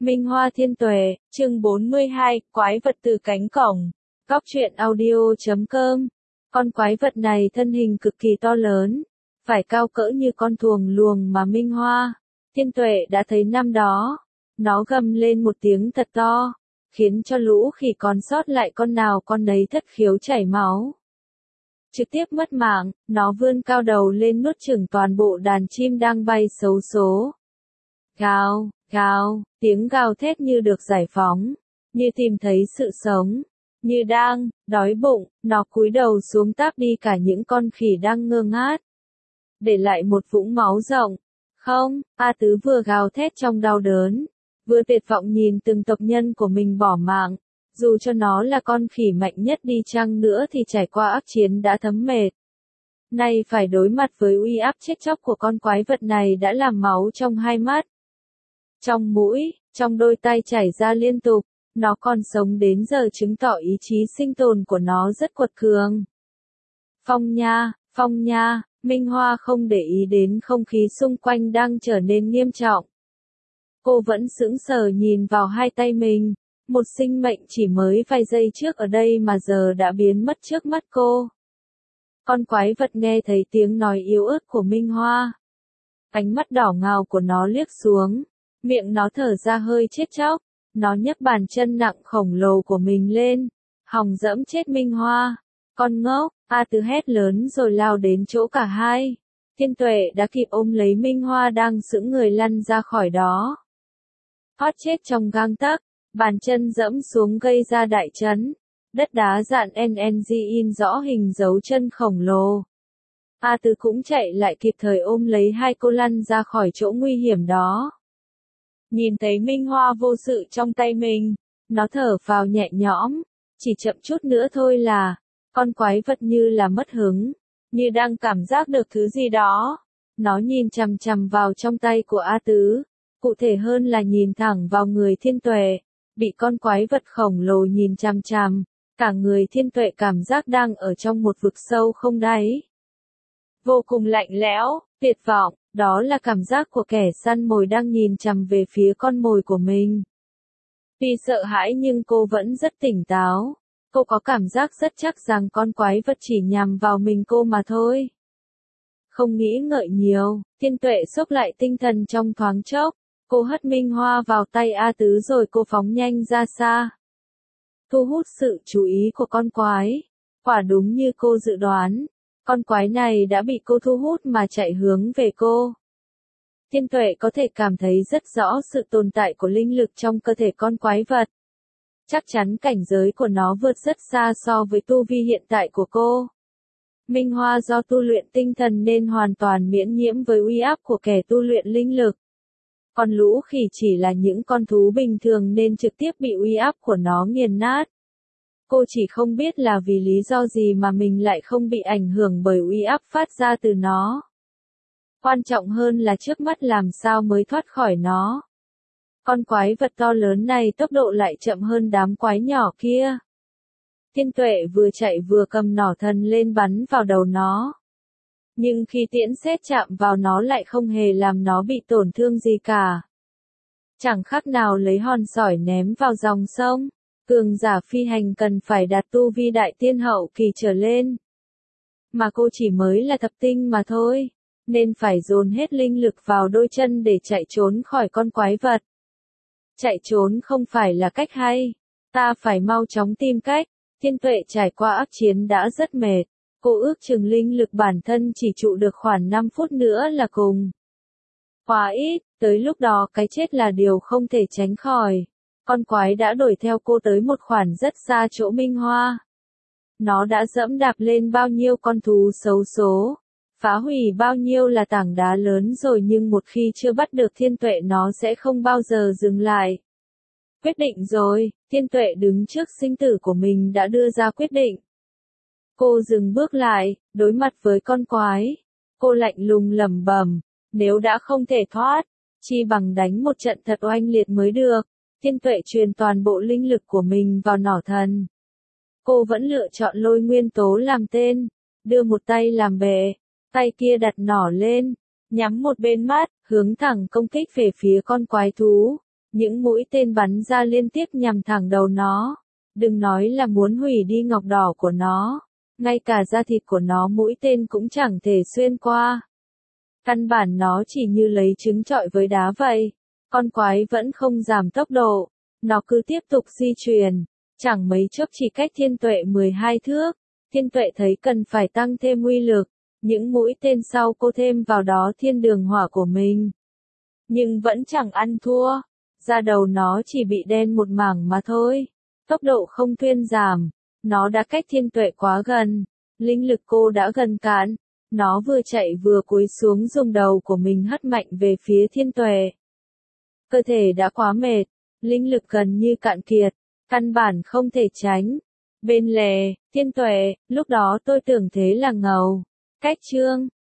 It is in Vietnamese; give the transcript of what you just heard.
Minh Hoa Thiên Tuệ, chương 42, quái vật từ cánh cổng. Góc truyện audio.com. Con quái vật này thân hình cực kỳ to lớn, phải cao cỡ như con thuồng luồng mà Minh Hoa Thiên Tuệ đã thấy năm đó. Nó gầm lên một tiếng thật to, khiến cho lũ khỉ còn sót lại con nào con nấy thất khiếu chảy máu. Trực tiếp mất mạng, nó vươn cao đầu lên nuốt chửng toàn bộ đàn chim đang bay xấu số. Gào, gào, tiếng gào thét như được giải phóng, như tìm thấy sự sống, như đang đói bụng, nó cúi đầu xuống táp đi cả những con khỉ đang ngơ ngác, để lại một vũng máu rộng. Không, A Tứ vừa gào thét trong đau đớn, vừa tuyệt vọng nhìn từng tộc nhân của mình bỏ mạng. Dù cho nó là con khỉ mạnh nhất đi chăng nữa thì trải qua ác chiến đã thấm mệt. Nay phải đối mặt với uy áp chết chóc của con quái vật này đã làm máu trong hai mắt, trong mũi, trong đôi tay chảy ra liên tục. Nó còn sống đến giờ chứng tỏ ý chí sinh tồn của nó rất quật cường. Phong nha, Minh Hoa không để ý đến không khí xung quanh đang trở nên nghiêm trọng. Cô vẫn sững sờ nhìn vào hai tay mình, một sinh mệnh chỉ mới vài giây trước ở đây mà giờ đã biến mất trước mắt cô. Con quái vật nghe thấy tiếng nói yếu ớt của Minh Hoa. Ánh mắt đỏ ngầu của nó liếc xuống, miệng nó thở ra hơi chết chóc. Nó nhấc bàn chân nặng khổng lồ của mình lên, hòng dẫm chết Minh Hoa. Con ngốc, A Tứ hét lớn rồi lao đến chỗ cả hai. Thiên Tuệ đã kịp ôm lấy Minh Hoa đang sững người lăn ra khỏi đó. Thoát chết trong gang tấc, bàn chân dẫm xuống gây ra đại chấn. Đất đá dạn NNG in rõ hình dấu chân khổng lồ. A Tứ cũng chạy lại kịp thời ôm lấy hai cô lăn ra khỏi chỗ nguy hiểm đó. Nhìn thấy Minh Hoa vô sự trong tay mình, nó thở phào nhẹ nhõm, chỉ chậm chút nữa thôi là, con quái vật như là mất hứng, như đang cảm giác được thứ gì đó. Nó nhìn chằm chằm vào trong tay của A Tứ, cụ thể hơn là nhìn thẳng vào người Thiên Tuệ, bị con quái vật khổng lồ nhìn chằm chằm, cả người Thiên Tuệ cảm giác đang ở trong một vực sâu không đáy. Vô cùng lạnh lẽo, tuyệt vọng. Đó là cảm giác của kẻ săn mồi đang nhìn chằm về phía con mồi của mình. Tuy sợ hãi nhưng cô vẫn rất tỉnh táo. Cô có cảm giác rất chắc rằng con quái vật chỉ nhằm vào mình cô mà thôi. Không nghĩ ngợi nhiều, Thiên Tuệ xốc lại tinh thần trong thoáng chốc. Cô hất Minh Hoa vào tay A Tứ rồi cô phóng nhanh ra xa. Thu hút sự chú ý của con quái. Quả đúng như cô dự đoán. Con quái này đã bị cô thu hút mà chạy hướng về cô. Thiên Tuệ có thể cảm thấy rất rõ sự tồn tại của linh lực trong cơ thể con quái vật. Chắc chắn cảnh giới của nó vượt rất xa so với tu vi hiện tại của cô. Minh Hoa do tu luyện tinh thần nên hoàn toàn miễn nhiễm với uy áp của kẻ tu luyện linh lực. Còn lũ khỉ chỉ là những con thú bình thường nên trực tiếp bị uy áp của nó nghiền nát. Cô chỉ không biết là vì lý do gì mà mình lại không bị ảnh hưởng bởi uy áp phát ra từ nó. Quan trọng hơn là trước mắt làm sao mới thoát khỏi nó. Con quái vật to lớn này tốc độ lại chậm hơn đám quái nhỏ kia. Thiên Tuệ vừa chạy vừa cầm nỏ thần lên bắn vào đầu nó. Nhưng khi tiễn sét chạm vào nó lại không hề làm nó bị tổn thương gì cả. Chẳng khác nào lấy hòn sỏi ném vào dòng sông. Cường giả phi hành cần phải đạt tu vi đại tiên hậu kỳ trở lên. Mà cô chỉ mới là thập tinh mà thôi, nên phải dồn hết linh lực vào đôi chân để chạy trốn khỏi con quái vật. Chạy trốn không phải là cách hay, ta phải mau chóng tìm cách. Thiên Tuệ trải qua ác chiến đã rất mệt, cô ước chừng linh lực bản thân chỉ trụ được khoảng 5 phút nữa là cùng. Quá ít, tới lúc đó cái chết là điều không thể tránh khỏi. Con quái đã đuổi theo cô tới một khoảng rất xa chỗ Minh Hoa. Nó đã dẫm đạp lên bao nhiêu con thú xấu số, phá hủy bao nhiêu là tảng đá lớn rồi nhưng một khi chưa bắt được Thiên Tuệ nó sẽ không bao giờ dừng lại. Quyết định rồi, Thiên Tuệ đứng trước sinh tử của mình đã đưa ra quyết định. Cô dừng bước lại, đối mặt với con quái. Cô lạnh lùng lẩm bẩm, nếu đã không thể thoát, chi bằng đánh một trận thật oanh liệt mới được. Thiên Tuệ truyền toàn bộ linh lực của mình vào nỏ thần. Cô vẫn lựa chọn lôi nguyên tố làm tên, đưa một tay làm bệ, tay kia đặt nỏ lên, nhắm một bên mắt, hướng thẳng công kích về phía con quái thú. Những mũi tên bắn ra liên tiếp nhằm thẳng đầu nó. Đừng nói là muốn hủy đi ngọc đỏ của nó. Ngay cả da thịt của nó mũi tên cũng chẳng thể xuyên qua. Căn bản nó chỉ như lấy trứng trọi với đá vậy. Con quái vẫn không giảm tốc độ. Nó cứ tiếp tục di chuyển. Chẳng mấy chốc chỉ cách Thiên Tuệ 12 thước. Thiên Tuệ thấy cần phải tăng thêm uy lực. Những mũi tên sau cô thêm vào đó thiên đường hỏa của mình. Nhưng vẫn chẳng ăn thua. Da đầu nó chỉ bị đen một mảng mà thôi. Tốc độ không thuyên giảm. Nó đã cách Thiên Tuệ quá gần. Linh lực cô đã gần cạn. Nó vừa chạy vừa cúi xuống dùng đầu của mình hất mạnh về phía Thiên Tuệ. Cơ thể đã quá mệt. Linh lực gần như cạn kiệt. Căn bản không thể tránh. Bên lề, Thiên Tuệ, lúc đó tôi tưởng thế là ngầu. Cách chương